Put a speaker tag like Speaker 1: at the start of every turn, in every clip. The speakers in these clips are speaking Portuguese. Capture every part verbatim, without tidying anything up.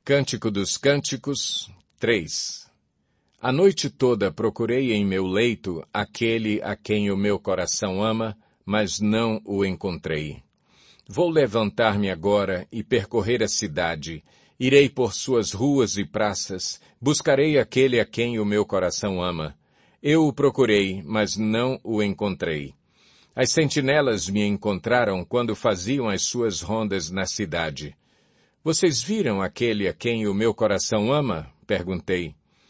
Speaker 1: Cântico dos Cânticos, três. A noite toda procurei em meu leito aquele a quem o meu coração ama, mas não o encontrei. Vou levantar-me agora e percorrer a cidade. Irei por suas ruas e praças, buscarei aquele a quem o meu coração ama. Eu o procurei, mas não o encontrei. As sentinelas me encontraram quando faziam as suas rondas na cidade. Vocês viram aquele a quem o meu coração ama? Perguntei.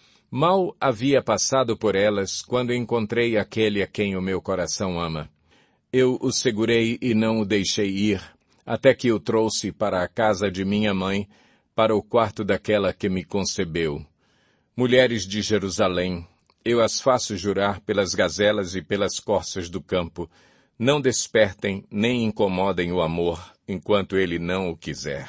Speaker 1: Mal havia passado por elas quando encontrei aquele a quem o meu coração ama. Eu o segurei e não o deixei ir, até que o trouxe para a casa de minha mãe, para o quarto daquela que me concebeu. Mulheres de Jerusalém, eu as faço jurar pelas gazelas e pelas corças do campo, não despertem nem incomodem o amor, enquanto ele não o quiser.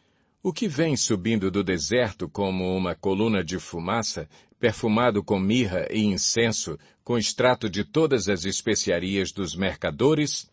Speaker 1: O que vem subindo do deserto como uma coluna de fumaça, perfumado com mirra e incenso, com extrato de todas as especiarias dos mercadores?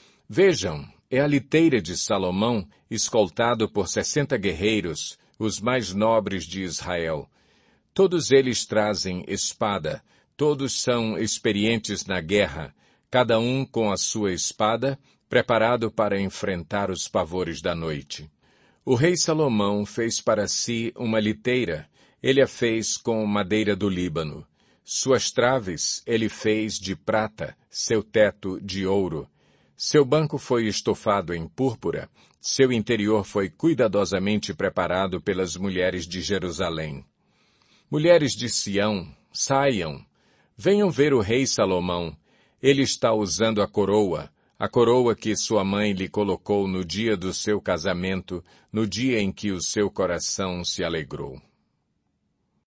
Speaker 1: Vejam, é a liteira de Salomão, escoltado por sessenta guerreiros, os mais nobres de Israel. Todos eles trazem espada, todos são experientes na guerra, cada um com a sua espada, preparado para enfrentar os pavores da noite. O rei Salomão fez para si uma liteira, ele a fez com madeira do Líbano. Suas traves ele fez de prata, seu teto de ouro. Seu banco foi estofado em púrpura, seu interior foi cuidadosamente preparado pelas mulheres de Jerusalém. Mulheres de Sião, saiam, venham ver o rei Salomão. Ele está usando a coroa, a coroa que sua mãe lhe colocou no dia do seu casamento, no dia em que o seu coração se alegrou.